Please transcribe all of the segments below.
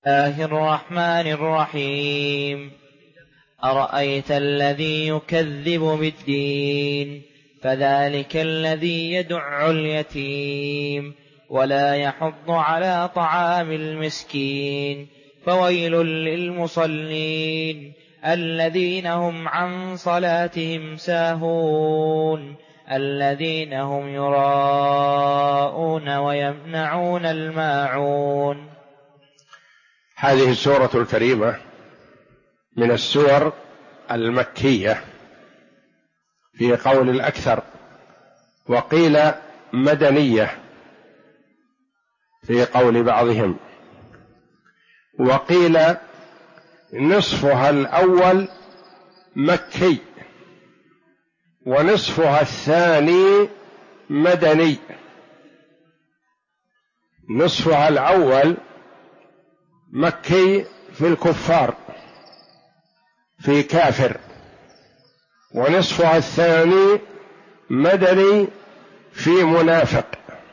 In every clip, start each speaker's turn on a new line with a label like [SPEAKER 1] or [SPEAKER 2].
[SPEAKER 1] الله الرحمن الرحيم. أرأيت الذي يكذب بالدين فذلك الذي يدع اليتيم ولا يحض على طعام المسكين فويل للمصلين الذين هم عن صلاتهم ساهون الذين هم يراءون ويمنعون الماعون.
[SPEAKER 2] هذه السورة الكريمة من السور المكية في قول الأكثر، وقيل مدنية في قول بعضهم، وقيل نصفها الأول مكي ونصفها الثاني مدني. نصفها الأول مكي في الكفار في كافر، ونصفها الثاني مدني في منافق.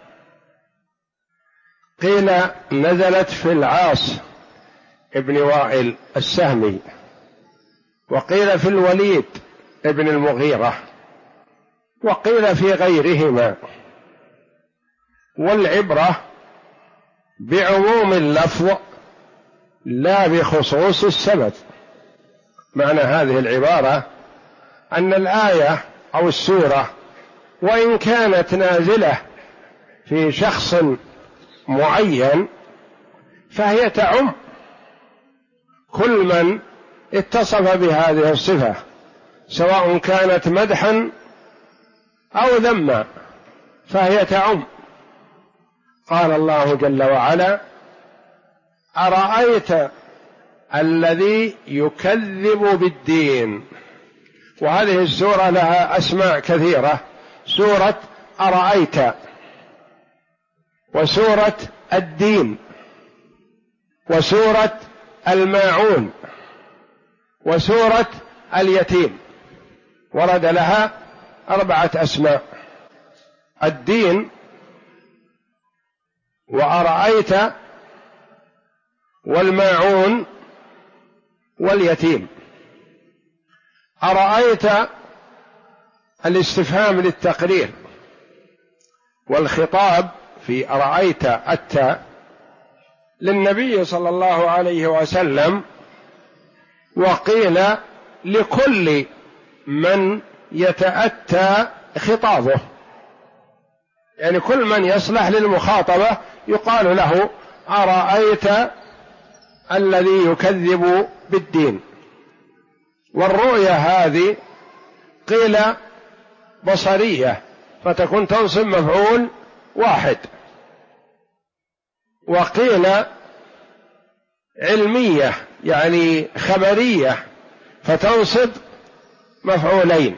[SPEAKER 2] قيل نزلت في العاص ابن وائل السهمي، وقيل في الوليد ابن المغيرة، وقيل في غيرهما. والعبرة بعموم اللفظ لا بخصوص السبب. معنى هذه العبارة أن الآية أو السورة وإن كانت نازلة في شخص معين فهي تعم كل من اتصف بهذه الصفة، سواء كانت مدحا أو ذما فهي تعم. قال الله جل وعلا: أرأيت الذي يكذب بالدين. وهذه السورة لها أسماء كثيرة: سورة أرأيت، وسورة الدين، وسورة الماعون، وسورة اليتيم. ورد لها 4 أسماء: الدين، وأرأيت، والماعون، واليتيم. أرأيت الاستفهام للتقرير، والخطاب في أرأيت التاء للنبي صلى الله عليه وسلم، وقيل لكل من يتأتى خطابه، يعني كل من يصلح للمخاطبة يقال له أرأيت الذي يكذب بالدين. والرؤية هذه قيل بصرية فتكون تنصب مفعول واحد، وقيل علمية يعني خبرية فتنصب مفعولين.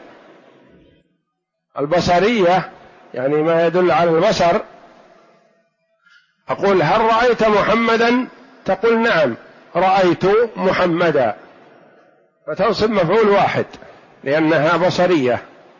[SPEAKER 2] البصرية يعني ما يدل على البصر، أقول هل رأيت محمدا؟ تقول نعم رأيت محمدا، فتنصب مفعول واحد لأنها بصرية.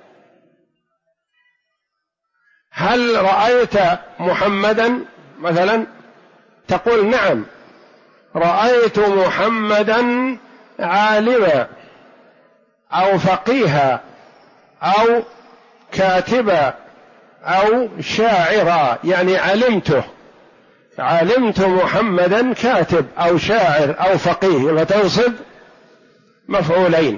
[SPEAKER 2] هل رأيت محمدا مثلا؟ تقول نعم رأيت محمدا عالما أو فقيها أو كاتبا أو شاعرا، يعني علمت محمدا كاتب أو شاعر أو فقيه، فتنصب مفعولين.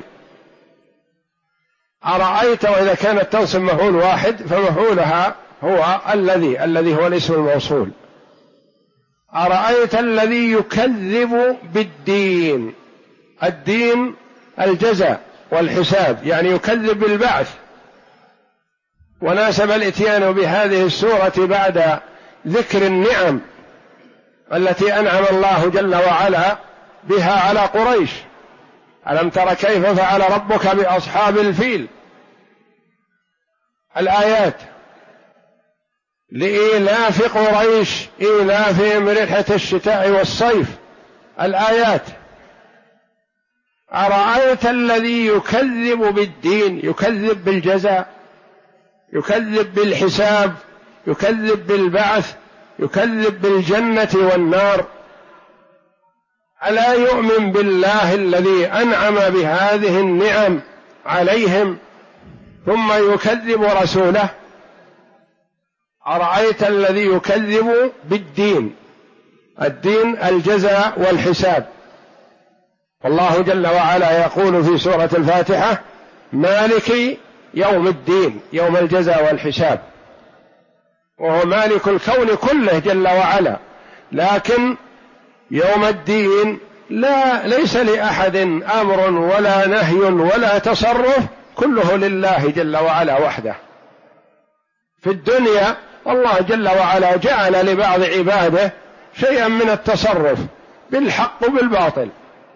[SPEAKER 2] أرأيت وإذا كانت تنصب مفعول واحد فمفعولها هو الذي هو الاسم الموصول. أرأيت الذي يكذب بالدين. الدين الجزاء والحساب، يعني يكذب بالبعث. وناسب الاتيان بهذه السورة بعد ذكر النعم التي أنعم الله جل وعلا بها على قريش. ألم تر كيف فعل ربك بأصحاب الفيل. الآيات لإيلاف قريش إيلافهم رحلة الشتاء والصيف. الآيات أرأيت الذي يكذب بالدين، يكذب بالجزاء، يكذب بالحساب، يكذب بالبعث، يكذب بالجنة والنار. ألا يؤمن بالله الذي أنعم بهذه النعم عليهم ثم يكذب رسوله؟ أرأيت الذي يكذب بالدين، الدين الجزاء والحساب. والله جل وعلا يقول في سورة الفاتحة: مالك يوم الدين، يوم الجزاء والحساب، وهو مالك الكون كله جل وعلا، لكن يوم الدين ليس لأحد أمر ولا نهي ولا تصرف، كله لله جل وعلا وحده. في الدنيا الله جل وعلا جعل لبعض عباده شيئا من التصرف بالحق وبالباطل،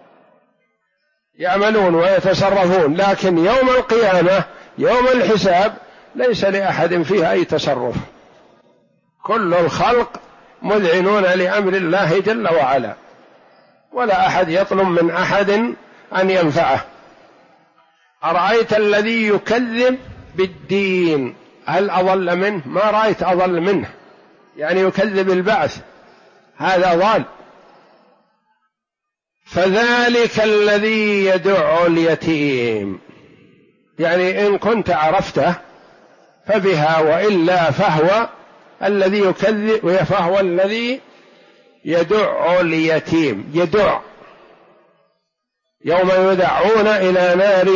[SPEAKER 2] يعملون ويتصرفون، لكن يوم القيامة يوم الحساب ليس لأحد فيها أي تصرف، كل الخلق مذعنون لأمر الله جل وعلا، ولا أحد يطلب من أحد أن ينفعه. أرأيت الذي يكذب بالدين، هل أضل منه؟ ما رأيت أضل منه، يعني يكذب البعث، هذا ضال. فذلك الذي يدع اليتيم، يعني إن كنت عرفته فبها، وإلا فهو الذي يكذب، فهو الذي يدع اليتيم. يدع يوم يدعون إلى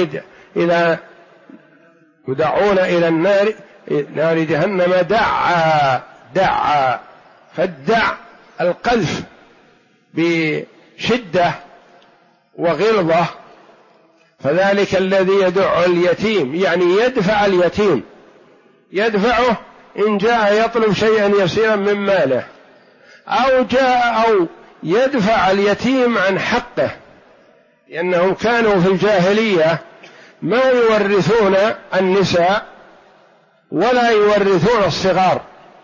[SPEAKER 2] نار جهنم دعا. فالدع القذف بشدة وغلظة. فذلك الذي يدع اليتيم يعني يدفع اليتيم، يدفعه إن جاء يطلب شيئا يسيرا من ماله، أو يدفع اليتيم عن حقه، لأنهم كانوا في الجاهلية ما يورثون النساء ولا يورثون الصغار،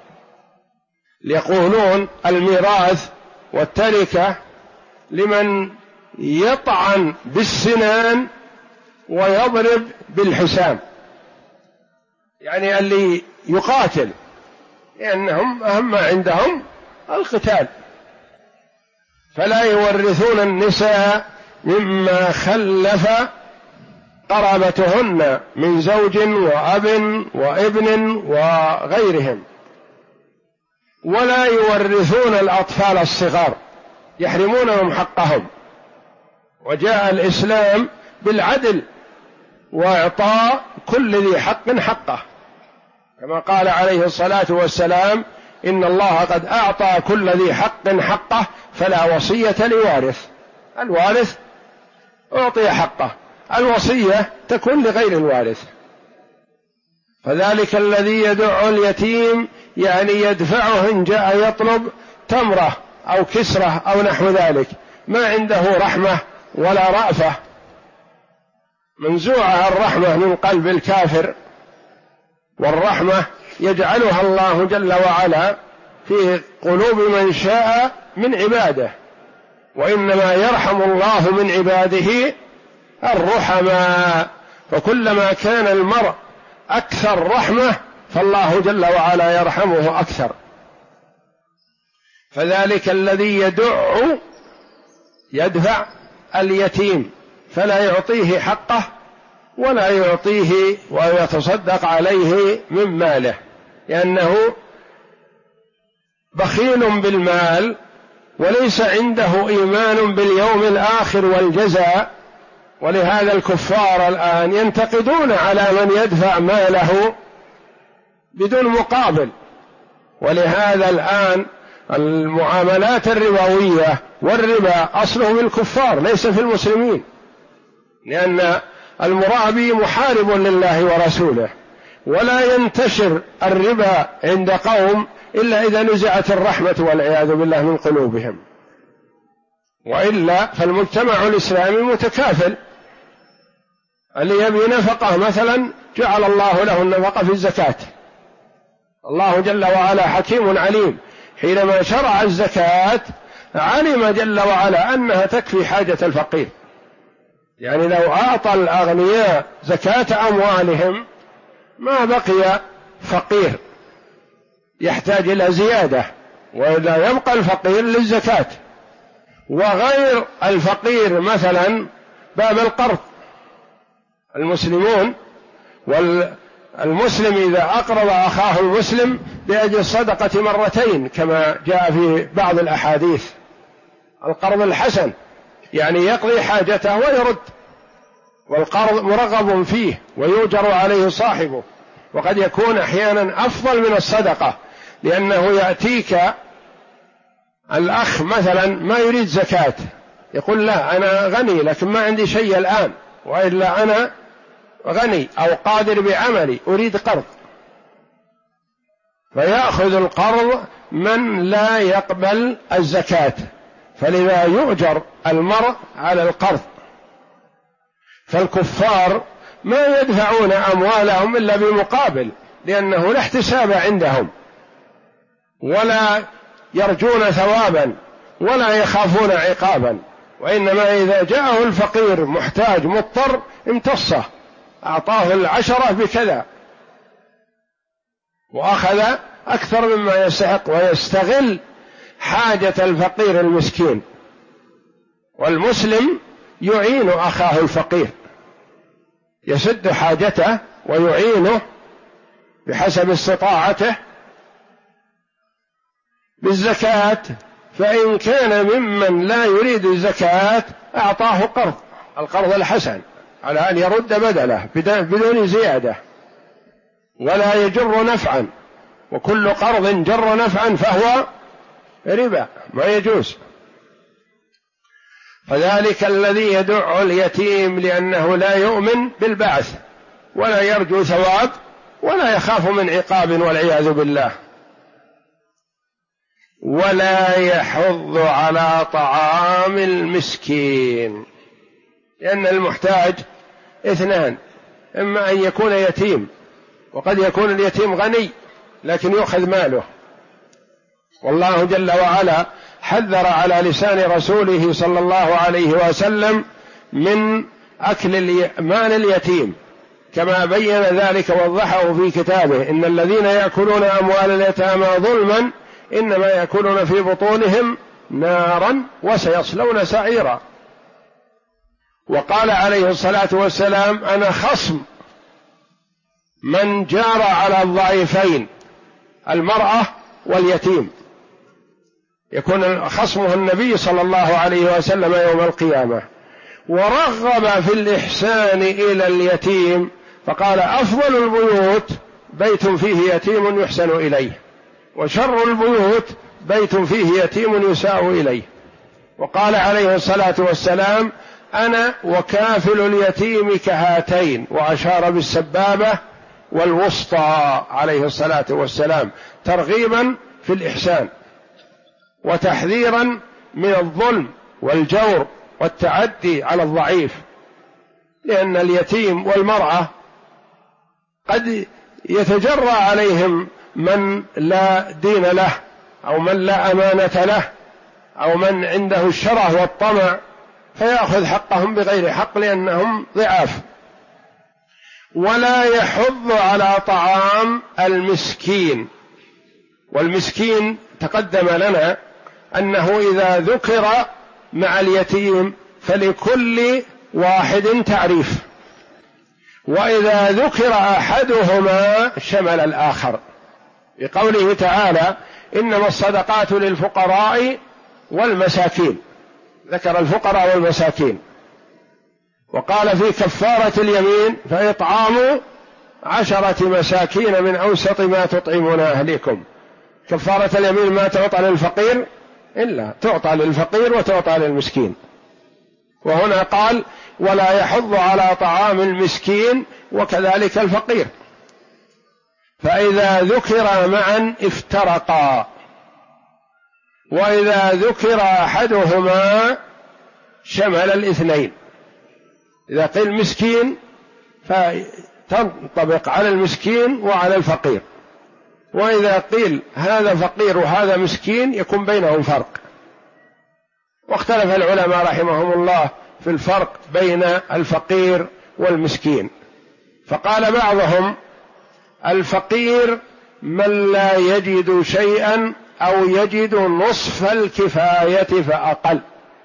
[SPEAKER 2] يقولون الميراث والتركة لمن يطعن بالسنان ويضرب بالحسام، يعني اللي يقاتل، لأنهم أهم ما عندهم القتال، فلا يورثون النساء مما خلف قرابتهن من زوج وأب وابن وغيرهم، ولا يورثون الأطفال الصغار، يحرمونهم حقهم. وجاء الإسلام بالعدل وإعطاء كل ذي حق حقه، كما قال عليه الصلاة والسلام: إن الله قد أعطى كل ذي حق حقه فلا وصية لوارث. الوارث أعطي حقه، الوصية تكون لغير الوارث. فذلك الذي يدع اليتيم يعني يدفعه إن جاء يطلب تمرة أو كسرة أو نحو ذلك، ما عنده رحمة ولا رأفة، منزوعة الرحمة من قلب الكافر، والرحمة يجعلها الله جل وعلا في قلوب من شاء من عباده، وإنما يرحم الله من عباده الرحماء. فكلما كان المرء أكثر رحمة فالله جل وعلا يرحمه أكثر. فذلك الذي يدفع اليتيم فلا يعطيه حقه ولا يعطيه ويتصدق عليه من ماله، لأنه بخيل بالمال وليس عنده إيمان باليوم الآخر والجزاء. ولهذا الكفار الآن ينتقدون على من يدفع ماله بدون مقابل. ولهذا الآن المعاملات الربوية والربا أصله بالكفار ليس في المسلمين، لأن المرابي محارب لله ورسوله، ولا ينتشر الربا عند قوم إلا إذا نزعت الرحمة والعياذ بالله من قلوبهم، وإلا فالمجتمع الإسلامي متكافل. اللي يبي نفقه مثلا جعل الله له النفقة في الزكاة. الله جل وعلا حكيم عليم، حينما شرع الزكاة علم جل وعلا أنها تكفي حاجة الفقير. يعني لو أعطى الأغنياء زكاة أموالهم ما بقي فقير يحتاج إلى زيادة، ولا يبقى الفقير للزكاة. وغير الفقير مثلا باب القرض. المسلمون والمسلم إذا أقرض أخاه المسلم لأجل الصدقة مرتين كما جاء في بعض الأحاديث. القرض الحسن يعني يقضي حاجته ويرد، والقرض مرغب فيه ويؤجر عليه صاحبه، وقد يكون أحيانا أفضل من الصدقة، لأنه يأتيك الأخ مثلا ما يريد زكاة، يقول لا أنا غني لكن ما عندي شيء الآن، وإلا أنا غني أو قادر بعملي أريد قرض، فيأخذ القرض من لا يقبل الزكاة، فلذا يؤجر المرء على القرض. فالكفار ما يدفعون أموالهم إلا بمقابل، لأنه لا احتساب عندهم، ولا يرجون ثوابا ولا يخافون عقابا، وإنما إذا جاءه الفقير محتاج مضطر امتصه، أعطاه 10 بكذا وأخذ أكثر مما يستحق، ويستغل حاجة الفقير المسكين. والمسلم يعين أخاه الفقير، يسد حاجته ويعينه بحسب استطاعته بالزكاة، فإن كان ممن لا يريد الزكاة أعطاه قرض، القرض الحسن، على أن يرد بدله بدون زيادة ولا يجر نفعا، وكل قرض جر نفعا فهو ربا ما يجوز. فذلك الذي يدع اليتيم لأنه لا يؤمن بالبعث ولا يرجو ثواب ولا يخاف من عقاب والعياذ بالله. ولا يحض على طعام المسكين، لأن المحتاج 2، إما أن يكون يتيم، وقد يكون اليتيم غني لكن يؤخذ ماله، والله جل وعلا حذر على لسان رسوله صلى الله عليه وسلم من أكل مال اليتيم، كما بين ذلك ووضحه في كتابه: إن الذين يأكلون أموال اليتامى ظلما إنما يأكلون في بطونهم نارا وسيصلون سعيرا. وقال عليه الصلاة والسلام: أنا خصم من جار على الضعيفين المرأة واليتيم، يكون خصمه النبي صلى الله عليه وسلم يوم القيامة. ورغب في الإحسان إلى اليتيم فقال: أفضل البيوت بيت فيه يتيم يحسن إليه، وشر البيوت بيت فيه يتيم يساء إليه. وقال عليه الصلاة والسلام: أنا وكافل اليتيم كهاتين، وأشار بالسبابة والوسطى عليه الصلاة والسلام، ترغيبا في الإحسان وتحذيرا من الظلم والجور والتعدي على الضعيف، لأن اليتيم والمرأة قد يتجرى عليهم من لا دين له، أو من لا أمانة له، أو من عنده الشره والطمع، فيأخذ حقهم بغير حق لأنهم ضعاف. ولا يحض على طعام المسكين، والمسكين تقدم لنا أنه إذا ذكر مع اليتيم فلكل واحد تعريف، وإذا ذكر أحدهما شمل الآخر، بقوله تعالى: إنما الصدقات للفقراء والمساكين، ذكر الفقراء والمساكين. وقال في كفارة اليمين: فإطعام 10 مساكين من أوسط ما تطعمون أهليكم. كفارة اليمين ما تعطى للفقير إلا تعطى للفقير وتعطى للمسكين. وهنا قال: ولا يحض على طعام المسكين وكذلك الفقير، فإذا ذكر معا افترقا، وإذا ذكر أحدهما شمل الاثنين. إذا قيل مسكين فتنطبق على المسكين وعلى الفقير، وإذا قيل هذا فقير وهذا مسكين يكون بينهم فرق. واختلف العلماء رحمهم الله في الفرق بين الفقير والمسكين، فقال بعضهم: الفقير من لا يجد شيئا أو يجد نصف الكفاية فأقل،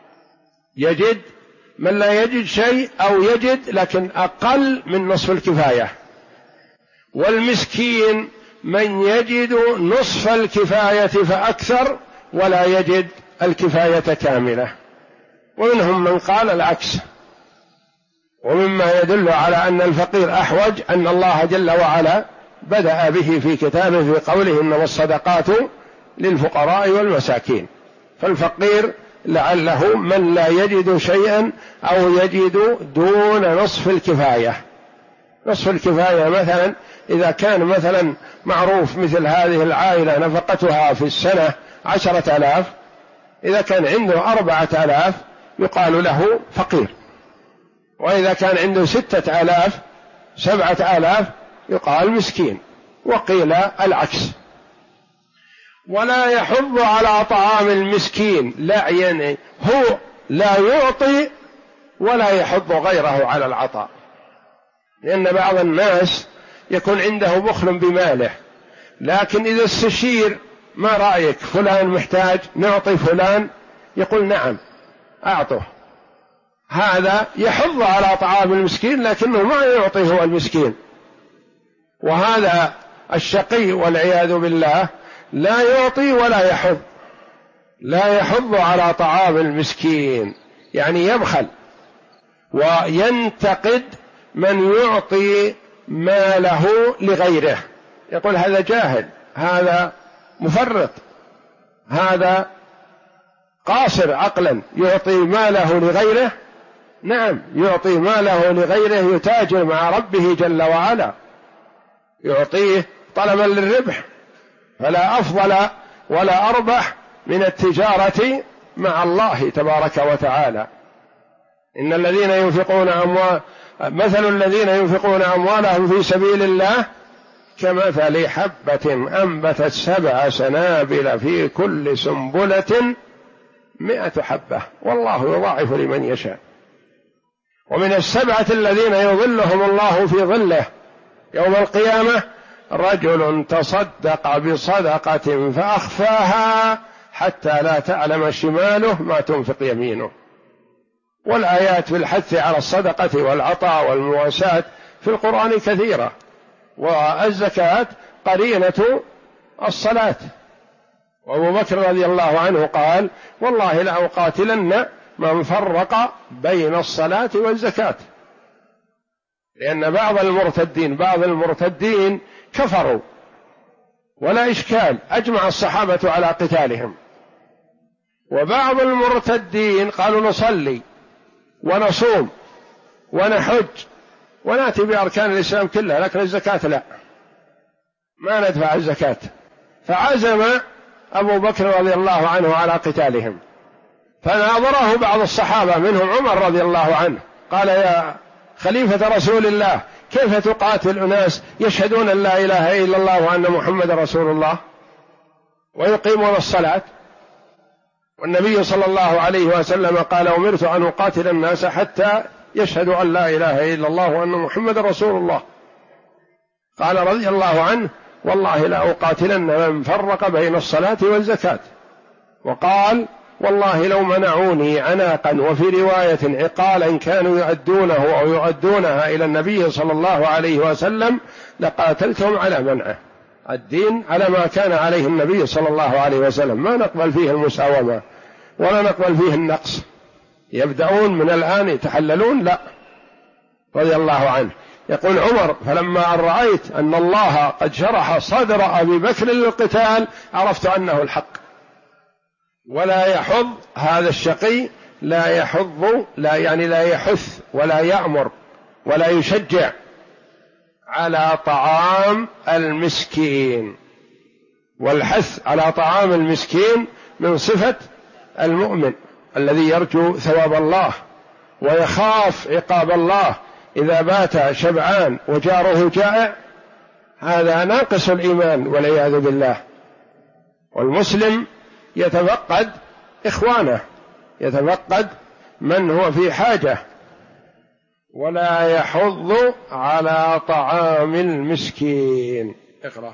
[SPEAKER 2] يجد من لا يجد شيء أو يجد لكن أقل من نصف الكفاية، والمسكين من يجد نصف الكفاية فأكثر ولا يجد الكفاية كاملة. ومنهم من قال العكس. ومما يدل على أن الفقير أحوج أن الله جل وعلا بدأ به في كتابه في قوله إنما الصدقات للفقراء والمساكين، فالفقير لعله من لا يجد شيئا أو يجد دون نصف الكفاية. نصف الكفاية مثلا إذا كان مثلا معروف مثل هذه العائلة نفقتها في السنة 10,000، إذا كان عنده 4,000 يقال له فقير، وإذا كان عنده 6,000 7,000 يقال مسكين. وقيل العكس. ولا يحض على طعام المسكين، لا يعني هو لا يعطي ولا يحض غيره على العطاء، لأن بعض الناس يكون عنده بخل بماله، لكن إذا استشير ما رأيك فلان محتاج نعطي فلان، يقول نعم أعطه. هذا يحض على طعام المسكين لكنه ما يعطي هو المسكين. وهذا الشقي والعياذ بالله لا يعطي ولا يحض، لا يحض على طعام المسكين، يعني يبخل وينتقد من يعطي ماله لغيره، يقول هذا جاهل، هذا مفرط، هذا قاصر عقلا يعطي ماله لغيره. نعم يعطي ماله لغيره، يتاجر مع ربه جل وعلا، يعطيه طلبا للربح، فلا أفضل ولا أربح من التجارة مع الله تبارك وتعالى. إن الذين ينفقون مثل الذين ينفقون أموالهم في سبيل الله كمثل حبة أنبتت 7 سنابل في كل سنبلة 100 حبة والله يضاعف لمن يشاء. ومن 7 الذين يظلهم الله في ظله يوم القيامة رجل تصدق بصدقة فأخفاها حتى لا تعلم شماله ما تنفق يمينه. والآيات في الحث على الصدقة والعطاء والمواساة في القرآن كثيرة، والزكاة قرينة الصلاة. وأبو بكر رضي الله عنه قال والله لأقاتلن من فرق بين الصلاة والزكاة، لأن بعض المرتدين كفروا ولا إشكال، أجمع الصحابة على قتالهم، وبعض المرتدين قالوا نصلي ونصوم ونحج ونأتي بأركان الإسلام كلها، لكن الزكاة لا، ما ندفع الزكاة. فعزم أبو بكر رضي الله عنه على قتالهم، فناظره بعض الصحابة منهم عمر رضي الله عنه، قال يا خليفة رسول الله كيف تقاتل أناس يشهدون أن لا إله إلا الله وأن محمد رسول الله ويقيمون الصلاة؟ والنبي صلى الله عليه وسلم قال أمرت أن أقاتل الناس حتى يشهدوا أن لا إله إلا الله وأن محمد رسول الله. قال رضي الله عنه والله لا أقاتلن من فرق بين الصلاة والزكاة. وقال والله لو منعوني عناقا، وفي رواية عقالا كانوا يؤدونه أو يؤدونها إلى النبي صلى الله عليه وسلم لقاتلتهم على منعه. الدين على ما كان عليه النبي صلى الله عليه وسلم، ما نقبل فيه المساومة ولا نقبل فيه النقص. يبدأون من الآن يتحللون؟ لا. رضي الله عنه يقول عمر فلما أن رأيت أن الله قد شرح صدر أبي بكر للقتال عرفت أنه الحق. ولا يحض هذا الشقي، لا يحض لا يحث ولا يأمر ولا يشجع على طعام المسكين. والحث على طعام المسكين من صفة المؤمن الذي يرجو ثواب الله ويخاف عقاب الله إذا بات شبعان وجاره جائع، هذا ناقص الإيمان والعياذ بالله. والمسلم يتفقد إخوانه، يتفقد من هو في حاجة. ولا يحض على طعام المسكين. اقرأ.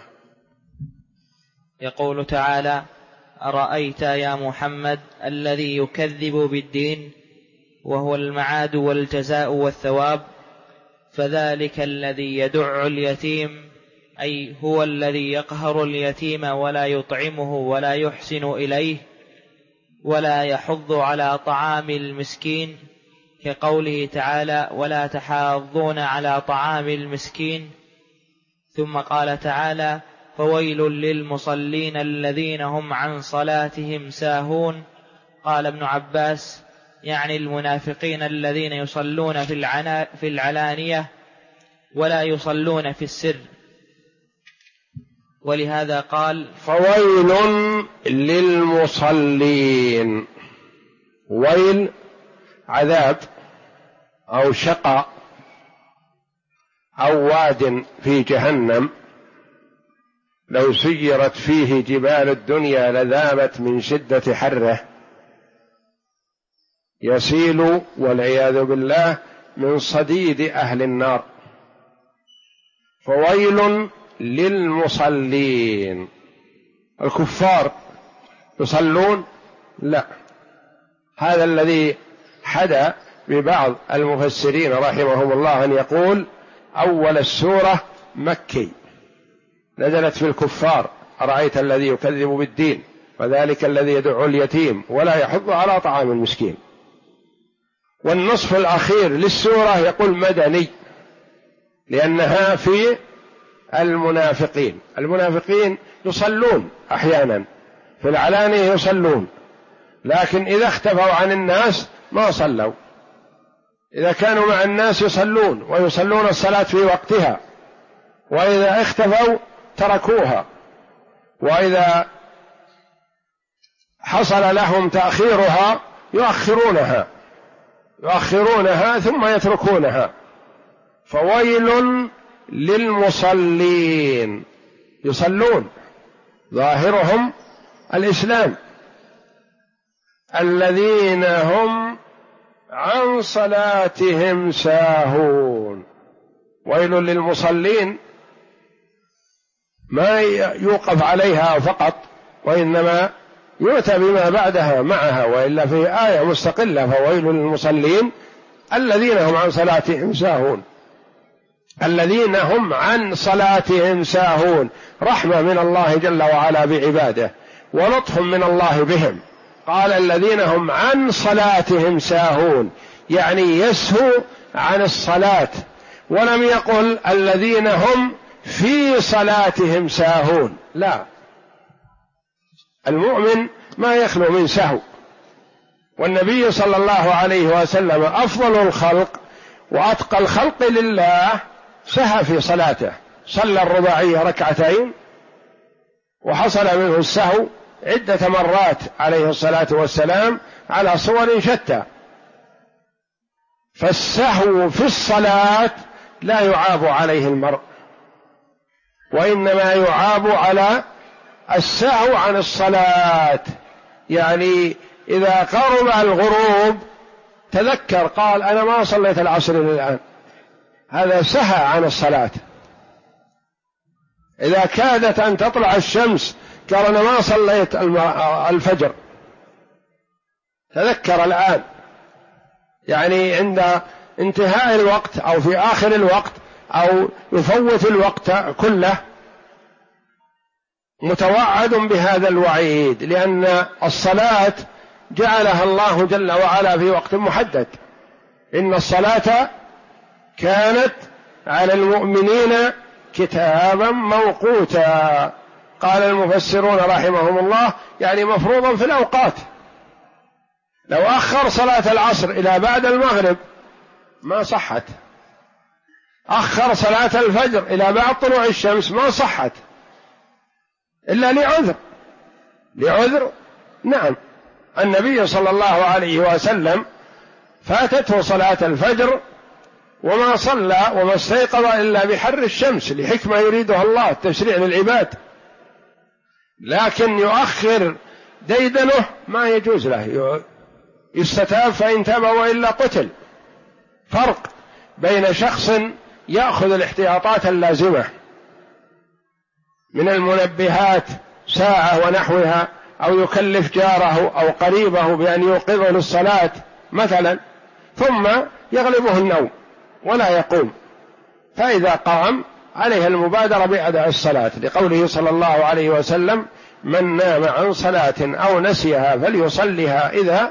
[SPEAKER 1] يقول تعالى: أرأيت يا محمد الذي يكذب بالدين وهو المعاد والجزاء والثواب. فذلك الذي يدع اليتيم أي هو الذي يقهر اليتيم ولا يطعمه ولا يحسن إليه ولا يحض على طعام المسكين، كقوله تعالى: ولا تحاضون على طعام المسكين. ثم قال تعالى: فويل للمصلين الذين هم عن صلاتهم ساهون. قال ابن عباس: يعني المنافقين الذين يصلون في العلانية ولا يصلون في السر. ولهذا قال:
[SPEAKER 2] فويل للمصلين. ويل عذاب أو شقاء أو واد في جهنم لو سيرت فيه جبال الدنيا لذابت من شدة حره، يسيل والعياذ بالله من صديد أهل النار. فويل للمصلين. الكفار يصلون؟ لا. هذا الذي حدا ببعض المفسرين رحمهم الله أن يقول أول السورة مكي، نزلت في الكفار: أرأيت الذي يكذب بالدين فذلك الذي يدع اليتيم ولا يحض على طعام المسكين. والنصف الأخير للسورة يقول مدني، لأنها في المنافقين. المنافقين يصلون أحيانا في العلانية، يصلون، لكن إذا اختفوا عن الناس ما صلوا. إذا كانوا مع الناس يصلون ويصلون الصلاة في وقتها، وإذا اختفوا تركوها، وإذا حصل لهم تأخيرها يؤخرونها ثم يتركونها. فويل للمصلين، يصلون ظاهرهم الإسلام، الذين هم عن صلاتهم ساهون. ويل للمصلين ما يوقف عليها فقط، وإنما يؤتى بما بعدها معها، وإلا في آية مستقلة: فويل للمصلين الذين هم عن صلاتهم ساهون. الذين هم عن صلاتهم ساهون، رحمة من الله جل وعلا بعباده ولطف من الله بهم. قال الذين هم عن صلاتهم ساهون، يعني يسهو عن الصلاة، ولم يقل الذين هم في صلاتهم ساهون. لا، المؤمن ما يخلو من سهو، والنبي صلى الله عليه وسلم أفضل الخلق وأتقى الخلق لله سهى في صلاته، صلى الرباعية ركعتين وحصل منه السهو عدة مرات عليه الصلاة والسلام على صور شتى. فالسهو في الصلاة لا يعاب عليه المرء، وإنما يعاب على السهو عن الصلاة. يعني إذا قرب الغروب تذكر، قال أنا ما صليت العصر الآن، هذا سهى عن الصلاة. إذا كادت أن تطلع الشمس قال أنا ما صليت الفجر، تذكر الآن. يعني عند انتهاء الوقت أو في آخر الوقت أو يفوت الوقت كله متوعد بهذا الوعيد، لأن الصلاة جعلها الله جل وعلا في وقت محدد. إن الصلاة كانت على المؤمنين كتابا موقوتا. قال المفسرون رحمهم الله يعني مفروضا في الأوقات. لو أخر صلاة العصر إلى بعد المغرب ما صحت، أخر صلاة الفجر إلى بعد طلوع الشمس ما صحت، إلا لعذر. نعم، النبي صلى الله عليه وسلم فاتته صلاة الفجر وما صلى وما استيقظ إلا بحر الشمس لحكمة يريدها الله، التشريع للعباد، لكن يؤخر ديدنه ما يجوز له، يستتاب فإن تاب وإلا قتل. فرق بين شخص يأخذ الاحتياطات اللازمة من المنبهات ساعة ونحوها، أو يكلف جاره أو قريبه بأن يوقظه للصلاة مثلا، ثم يغلبه النوم ولا يقوم، فإذا قام عليه المبادرة بأداء الصلاة، لقوله صلى الله عليه وسلم: من نام عن صلاة أو نسيها فليصلها إذا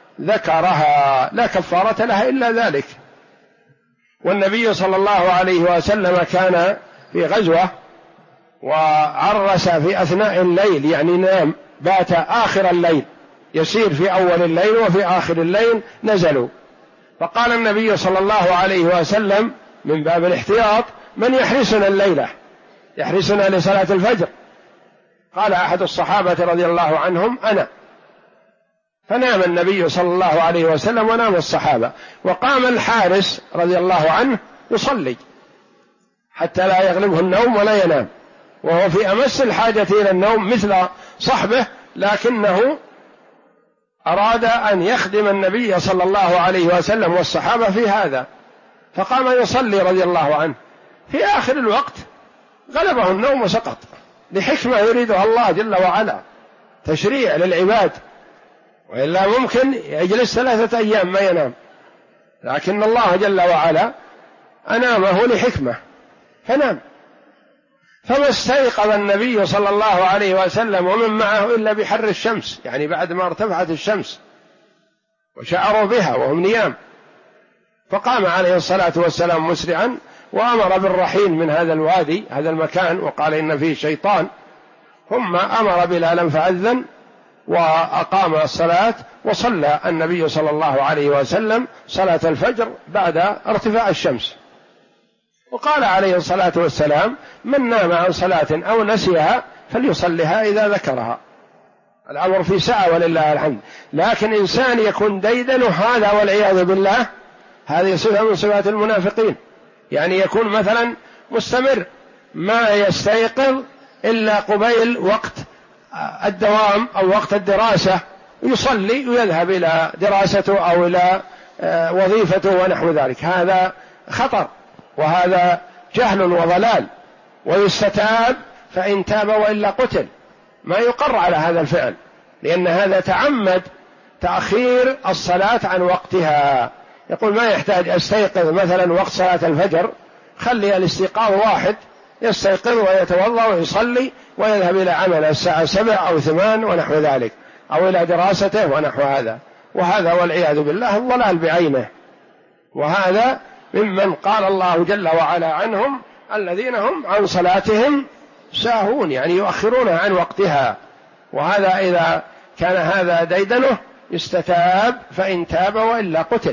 [SPEAKER 2] ذكرها لا كفارة لها إلا ذلك. والنبي صلى الله عليه وسلم كان في غزوة وعرس في أثناء الليل، يعني نام، بات آخر الليل، يسير في أول الليل وفي آخر الليل نزلوا، فقال النبي صلى الله عليه وسلم من باب الاحتياط: من يحرسنا الليلة، يحرسنا لصلاة الفجر؟ قال أحد الصحابة رضي الله عنهم: أنا. فنام النبي صلى الله عليه وسلم ونام الصحابة، وقام الحارس رضي الله عنه يصلي حتى لا يغلبه النوم ولا ينام، وهو في أمس الحاجة إلى النوم مثل صحبه، لكنه أراد أن يخدم النبي صلى الله عليه وسلم والصحابة في هذا، فقام يصلي رضي الله عنه. في آخر الوقت غلبه النوم وسقط، لحكمة يريدها الله جل وعلا، تشريع للعباد، وإلا ممكن يجلس 3 أيام ما ينام، لكن الله جل وعلا أنامه لحكمة فنام. فما استيقظ النبي صلى الله عليه وسلم ومن معه إلا بحر الشمس، يعني بعد ما ارتفعت الشمس وشعروا بها وهم نيام، فقام عليه الصلاة والسلام مسرعا وأمر بالرحيل من هذا الوادي، هذا المكان، وقال إن فيه شيطان، ثم أمر بلالا فأذن وأقام الصلاة، وصلى النبي صلى الله عليه وسلم صلاة الفجر بعد ارتفاع الشمس. وقال عليه الصلاة والسلام: من نام عن صلاة أو نسيها فليصلها إذا ذكرها. الأمر في سعة ولله الحمد، لكن إنسان يكون ديدن هذا والعياذ بالله، هذه صفة من صفات المنافقين، يعني يكون مثلا مستمر ما يستيقظ إلا قبيل وقت الدوام أو وقت الدراسة، يصلي ويذهب إلى دراسته أو إلى وظيفته ونحو ذلك، هذا خطر وهذا جهل وضلال، ويستتاب فإن تاب وإلا قتل، ما يقر على هذا الفعل، لأن هذا تعمد تأخير الصلاة عن وقتها. يقول ما يحتاج أستيقظ مثلا وقت صلاة الفجر، خلي الاستيقاظ واحد، يستيقظ ويتوضأ ويصلي ويذهب إلى عمل الساعة 7 أو 8 ونحو ذلك، أو إلى دراسته ونحو هذا، وهذا والعياذ بالله الضلال بعينه. وهذا ممن قال الله جل وعلا عنهم: الذين هم عن صلاتهم ساهون، يعني يؤخرونها عن وقتها. وهذا إذا كان هذا ديدنه يستتاب فإن تاب وإلا قتل،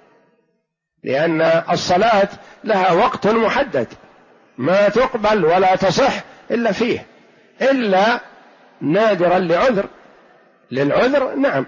[SPEAKER 2] لأن الصلاة لها وقت محدد ما تقبل ولا تصح إلا فيه، إلا نادرا لعذر، للعذر نعم.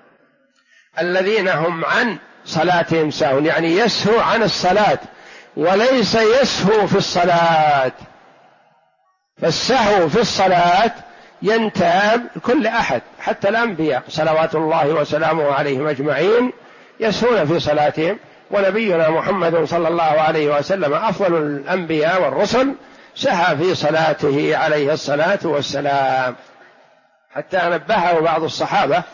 [SPEAKER 2] الذين هم عن صلاتهم ساهون، يعني يسهو عن الصلاة وليس يسهو في الصلاة، فالسهو في الصلاة ينتاب كل أحد، حتى الأنبياء صلوات الله وسلامه عليهم أجمعين يسهون في صلاتهم، ونبينا محمد صلى الله عليه وسلم أفضل الأنبياء والرسل سهى في صلاته عليه الصلاة والسلام، حتى نبهه بعض الصحابة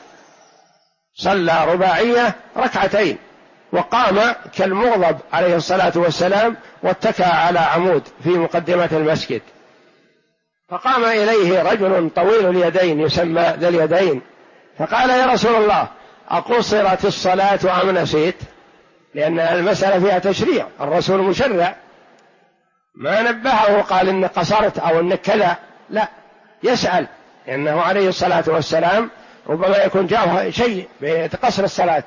[SPEAKER 2] صلى رباعية 2 وقام كالمغضب عليه الصلاة والسلام واتكى على عمود في مقدمة المسجد، فقام إليه رجل طويل اليدين يسمى ذا اليدين، فقال: يا رسول الله، أقصرت الصلاة أم نسيت؟ لأن المسألة فيها تشريع، الرسول مشرع، ما نبهه قال إن قصرت أو إن كذا، لا، يسأل، لأنه عليه الصلاة والسلام ربما يكون جاءه شيء بقصر الصلاة.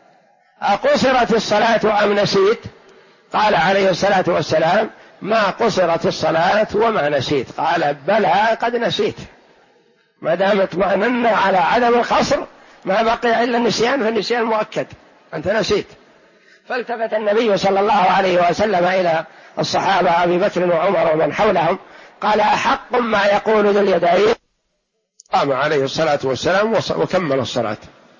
[SPEAKER 2] أقصرت الصلاة أم نسيت؟ قال عليه الصلاة والسلام: ما قصرت الصلاة وما نسيت. قال: بلى قد نسيت، ما دام اطمأننا على عدم القصر ما بقي إلا النسيان، فالنسيان مؤكد، أنت نسيت. فالتفت النبي صلى الله عليه وسلم إلى الصحابة أبي بكر وعمر ومن حولهم، قال: أحق ما يقول ذو اليدين؟ قام عليه الصلاة والسلام وكمل الصلاة.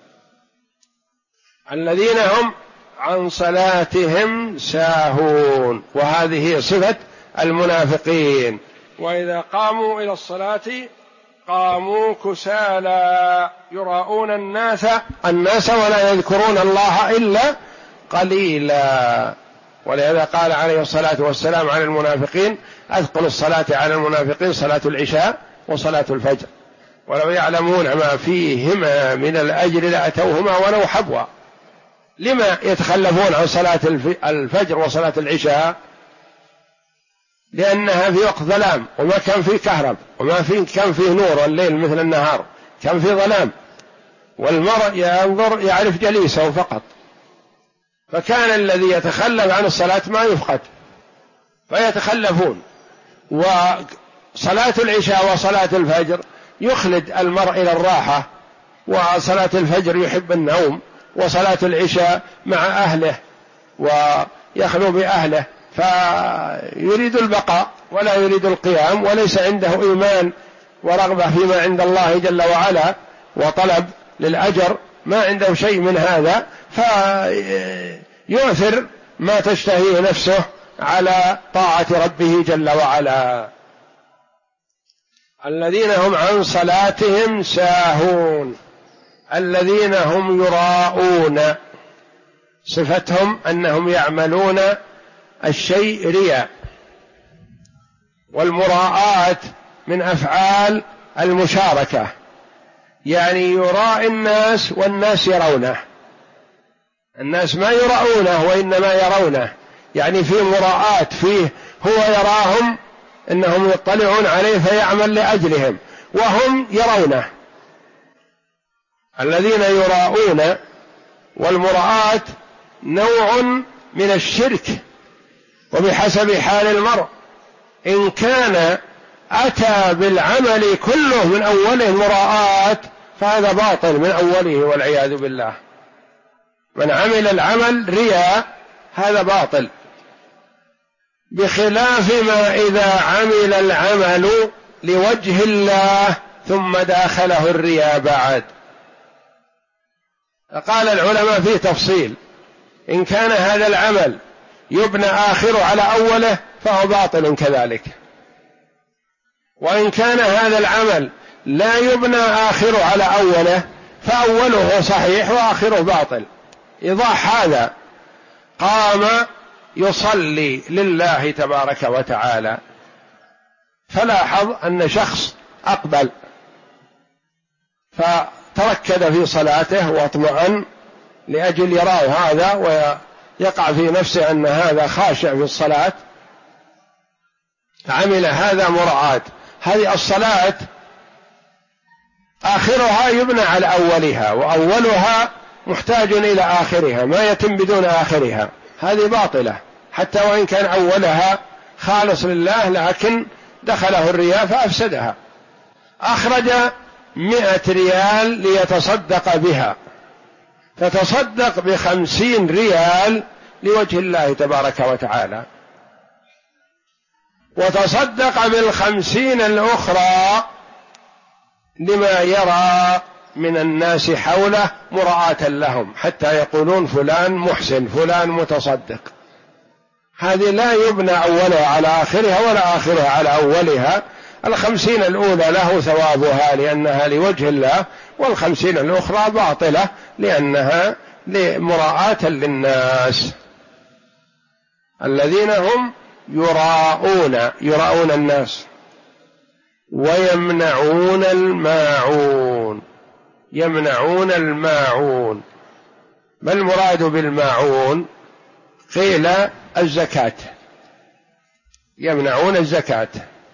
[SPEAKER 2] الذين هم عن صلاتهم ساهون، وهذه صفة المنافقين، وإذا قاموا إلى الصلاة قاموا كسالى يراءون الناس ولا يذكرون الله إلا قليلا. ولهذا قال عليه الصلاة والسلام عن المنافقين: أثقل الصلاة على المنافقين صلاة العشاء وصلاة الفجر، ولو يعلمون ما فيهما من الأجر لأتوهما ولو حبوا. لما يتخلفون عن صلاة الفجر وصلاة العشاء؟ لأنها في وقت ظلام، وما كان فيه كهرب، كان فيه نور الليل مثل النهار، كان فيه ظلام، والمرء ينظر يعرف جليسه فقط، فكان الذي يتخلف عن الصلاة ما يفقد فيتخلفون. وصلاة العشاء وصلاة الفجر يخلد المرء إلى الراحة، وصلاة الفجر يحب النوم، وصلاة العشاء مع أهله ويخلو بأهله، فيريد البقاء ولا يريد القيام، وليس عنده إيمان ورغبة فيما عند الله جل وعلا وطلب للأجر، ما عنده شيء من هذا، فيؤثر ما تشتهيه نفسه على طاعة ربه جل وعلا. الذين هم عن صلاتهم ساهون، الذين هم يراءون، صفتهم أنهم يعملون الشيء رياء، والمراءات من أفعال المشاركة، يعني يراء الناس والناس يرونه، الناس ما يرونه وإنما يرونه، يعني في مراءات، فيه هو يراهم إنهم يطلعون عليه فيعمل لأجلهم وهم يرونه. الذين يراءون، والمراءات نوع من الشرك، وبحسب حال المرء، إن كان أتى بالعمل كله من أوله مراءات فهذا باطل من أوله والعياذ بالله. من عمل العمل رياء هذا باطل، بخلاف ما إذا عمل العمل لوجه الله ثم داخله الرياء بعد. قال العلماء فيه تفصيل: إن كان هذا العمل يبنى آخره على أوله فهو باطل كذلك، وإن كان هذا العمل لا يبنى آخره على أوله فأوله صحيح وآخره باطل. إيضاح هذا: قام يصلي لله تبارك وتعالى، فلاحظ أن شخص أقبل فتركد في صلاته واطمأن لأجل يراه هذا ويقع في نفسه أن هذا خاشع في الصلاة، عمل هذا مراعاة. هذه الصلاة آخرها يبنى على أولها، وأولها محتاج إلى آخرها، ما يتم بدون آخرها، هذه باطلة حتى وإن كان أولها خالص لله، لكن دخله الرياء فأفسدها. أخرج 100 ريال ليتصدق بها، فتصدق ب50 ريال لوجه الله تبارك وتعالى، وتصدق بال50 الأخرى لما يرى من الناس حوله مراعاة لهم، حتى يقولون فلان محسن، فلان متصدق. هذه لا يبنى أولها على آخرها ولا آخرها على أولها. 50 الأولى له ثوابها لأنها لوجه الله، 50 الأخرى باطلة لأنها مراعاة للناس. الذين هم يراءون الناس ويمنعون الماعون. يمنعون الماعون، ما المراد بالماعون؟ قيل الزكاة، يمنعون الزكاة،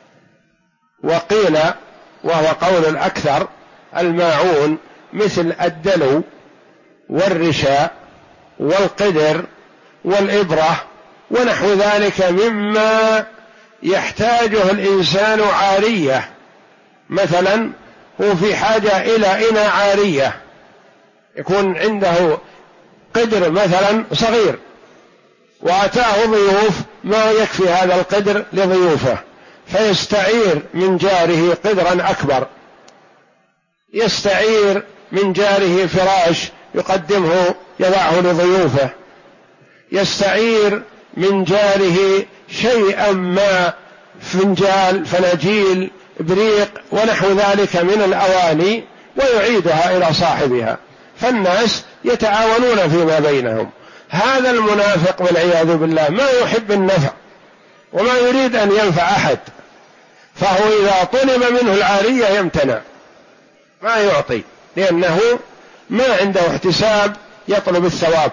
[SPEAKER 2] وقيل وهو قول الأكثر الماعون مثل الدلو والرشاء والقدر والإبرة ونحو ذلك مما يحتاجه الإنسان عارية. مثلا هو في حاجة إلى إناء عارية، يكون عنده قدر مثلا صغير وأتاه ضيوف ما يكفي هذا القدر لضيوفه، فيستعير من جاره قدرا أكبر، يستعير من جاره فراش يقدمه يضعه لضيوفه، يستعير من جاره شيئا ما، فنجال، فناجيل، بريق ونحو ذلك من الأواني، ويعيدها إلى صاحبها، فالناس يتعاونون فيما بينهم. هذا المنافق والعياذ بالله ما يحب النفع وما يريد أن ينفع أحد، فهو إذا طلب منه العارية يمتنع ما يعطي، لأنه ما عنده احتساب يطلب الثواب.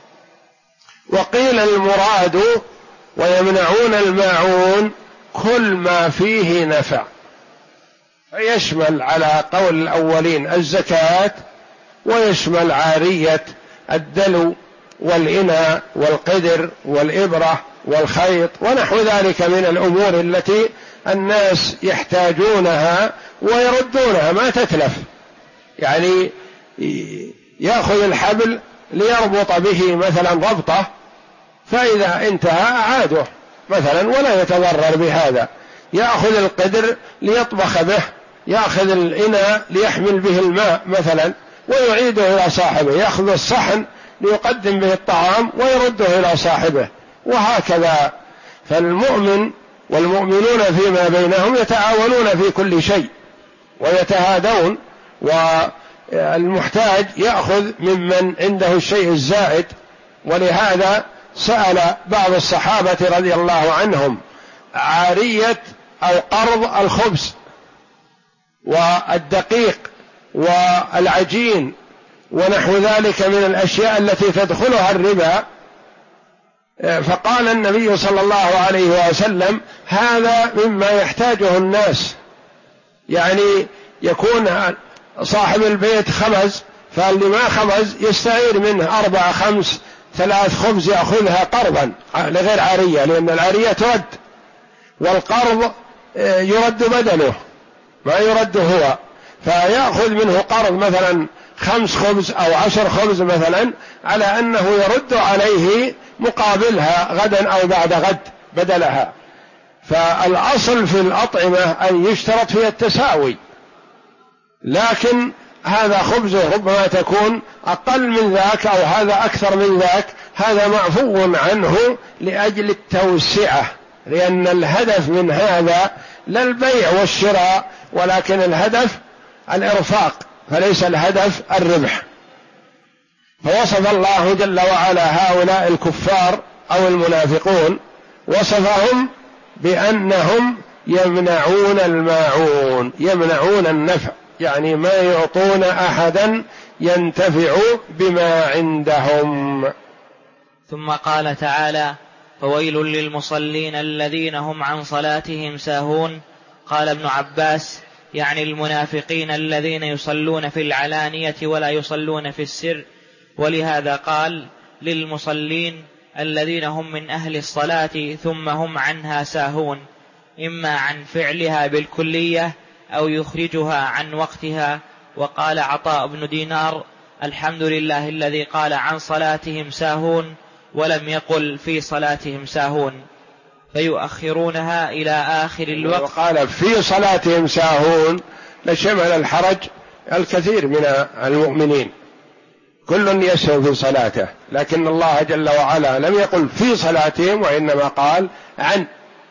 [SPEAKER 2] وقيل المراد ويمنعون الماعون كل ما فيه نفع، فيشمل على قول الأولين الزكاة، ويشمل عارية الدلو والإناء والقدر والإبرة والخيط ونحو ذلك من الأمور التي الناس يحتاجونها ويردونها ما تتلف. يعني يأخذ الحبل ليربط به مثلا ربطة، فإذا انتهى أعاده مثلا ولا يتضرر بهذا. يأخذ القدر ليطبخ به، يأخذ الإناء ليحمل به الماء مثلا ويعيده إلى صاحبه، يأخذ الصحن ليقدم به الطعام ويرده إلى صاحبه، وهكذا. فالمؤمن والمؤمنون فيما بينهم يتعاونون في كل شيء ويتهادون، والمحتاج يأخذ ممن عنده الشيء الزائد. ولهذا سأل بعض الصحابة رضي الله عنهم عارية أو قرض الخبز والدقيق والعجين ونحو ذلك من الأشياء التي تدخلها الربا، فقال النبي صلى الله عليه وسلم هذا مما يحتاجه الناس. يعني يكون صاحب البيت خبز، فاللي ما خبز يستعير منه 4 5 3 خبز يأخذها قرضا لغير عارية، لأن العارية ترد والقرض يرد بدله ما يرد هو، فيأخذ منه قرض مثلا 5 خبز أو 10 خبز مثلا على أنه يرد عليه مقابلها غدا أو بعد غد بدلها. فالأصل في الأطعمة أن يشترط فيها التساوي، لكن هذا خبزه ربما تكون أقل من ذاك أو هذا أكثر من ذاك، هذا معفو عنه لأجل التوسعة، لأن الهدف من هذا لا البيع والشراء، ولكن الهدف الإرفاق، فليس الهدف الربح. فوصف الله جل وعلا هؤلاء الكفار أو المنافقون، وصفهم بأنهم يمنعون الماعون، يمنعون النفع، يعني ما يعطون أحدا ينتفع بما عندهم.
[SPEAKER 1] ثم قال تعالى: فويل للمصلين الذين هم عن صلاتهم ساهون. قال ابن عباس: يعني المنافقين الذين يصلون في العلانية ولا يصلون في السر. ولهذا قال للمصلين الذين هم من أهل الصلاة ثم هم عنها ساهون، إما عن فعلها بالكلية أو يخرجها عن وقتها. وقال عطاء بن دينار: الحمد لله الذي قال عن صلاتهم ساهون ولم يقل في صلاتهم ساهون، فيؤخرونها إلى آخر الوقت.
[SPEAKER 2] وقال في صلاتهم ساهون لشمل الحرج الكثير من المؤمنين، كل يسهو في صلاته، لكن الله جل وعلا لم يقل في صلاتهم، وإنما قال عن.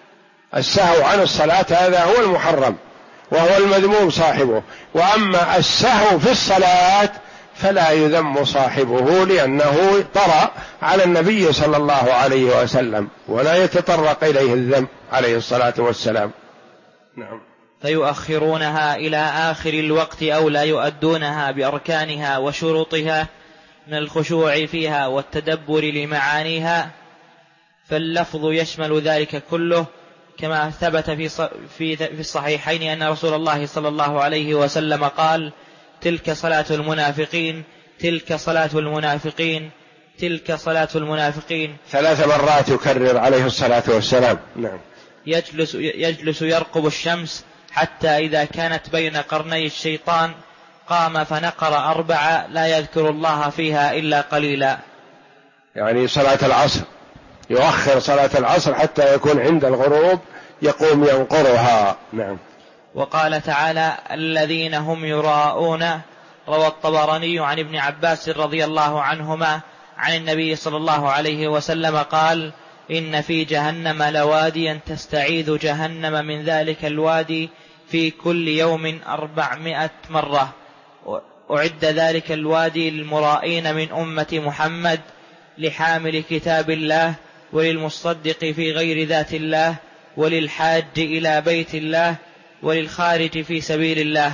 [SPEAKER 2] السهو عن الصلاة هذا هو المحرم وهو المذموم صاحبه، وأما السهو في الصلاة فلا يذم صاحبه، لأنه طرأ على النبي صلى الله عليه وسلم ولا يتطرق إليه الذم عليه الصلاة والسلام. نعم.
[SPEAKER 1] فيؤخرونها إلى آخر الوقت أو لا يؤدونها بأركانها وشروطها من الخشوع فيها والتدبر لمعانيها، فاللفظ يشمل ذلك كله، كما ثبت في الصحيحين أن رسول الله صلى الله عليه وسلم قال: تلك صلاة المنافقين، تلك صلاة المنافقين، تلك صلاة المنافقين،
[SPEAKER 2] 3 مرات يكرر عليه الصلاة والسلام. نعم.
[SPEAKER 1] يجلس يرقب الشمس حتى إذا كانت بين قرني الشيطان قام فنقر 4 لا يذكر الله فيها إلا قليلا.
[SPEAKER 2] يعني صلاة العصر يؤخر صلاة العصر حتى يكون عند الغروب يقوم ينقرها. نعم.
[SPEAKER 1] وقال تعالى: الذين هم يراءون. روى الطبراني عن ابن عباس رضي الله عنهما عن النبي صلى الله عليه وسلم قال: إن في جهنم لواديا تستعيذ جهنم من ذلك الوادي في كل يوم 400 مرة، أعد ذلك الوادي للمرائين من أمة محمد، لحامل كتاب الله وللمصدق في غير ذات الله وللحاج إلى بيت الله وللخارج في سبيل الله.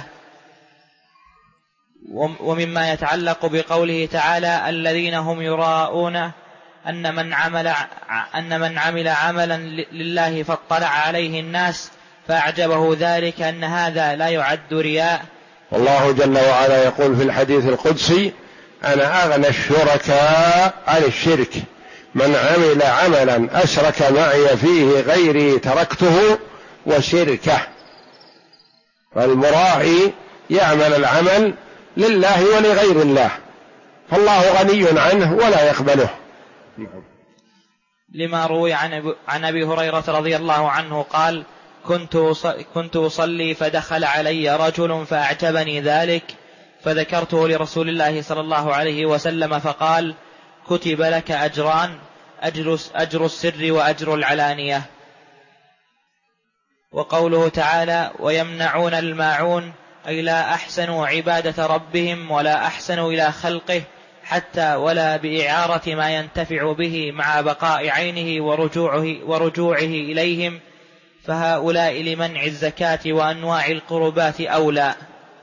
[SPEAKER 1] ومما يتعلق بقوله تعالى الذين هم يراءون أن من عمل عملا لله فاطلع عليه الناس فأعجبه ذلك أن هذا لا يعد رياء.
[SPEAKER 2] والله جل وعلا يقول في الحديث القدسي أنا أغنى الشركاء عن الشرك من عمل عملا أشرك معي فيه غيري تركته وشركه. فالمراعي يعمل العمل لله ولغير الله فالله غني عنه ولا يقبله.
[SPEAKER 1] لما روي عن أبي هريرة رضي الله عنه قال كنت أصلي فدخل علي رجل فأعجبني ذلك فذكرته لرسول الله صلى الله عليه وسلم فقال كتب لك أجران أجر السر وأجر العلانية. وقوله تعالى ويمنعون الماعون أي لا أحسنوا عبادة ربهم ولا أحسنوا إلى خلقه حتى ولا بإعارة ما ينتفع به مع بقاء عينه ورجوعه إليهم فهؤلاء لمنع الزكاة وأنواع القربات أولى.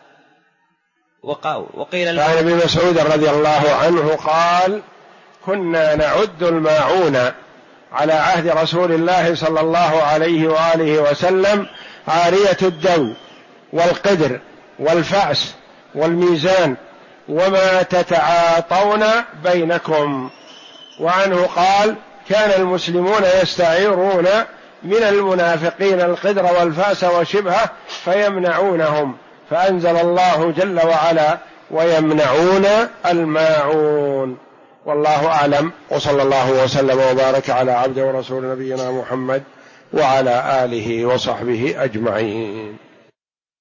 [SPEAKER 1] وقيل
[SPEAKER 2] عن ابن مسعود رضي الله عنه قال كنا نعد الماعون على عهد رسول الله صلى الله عليه وآله وسلم عارية الدو والقدر والفأس والميزان وما تتعاطون بينكم. وعنه قال كان المسلمون يستعيرون من المنافقين القدر والفأس وشبهه فيمنعونهم فأنزل الله جل وعلا ويمنعون الماعون. والله أعلم وصلى الله وسلم وبارك على عبده ورسول نبينا محمد وعلى آله وصحبه أجمعين.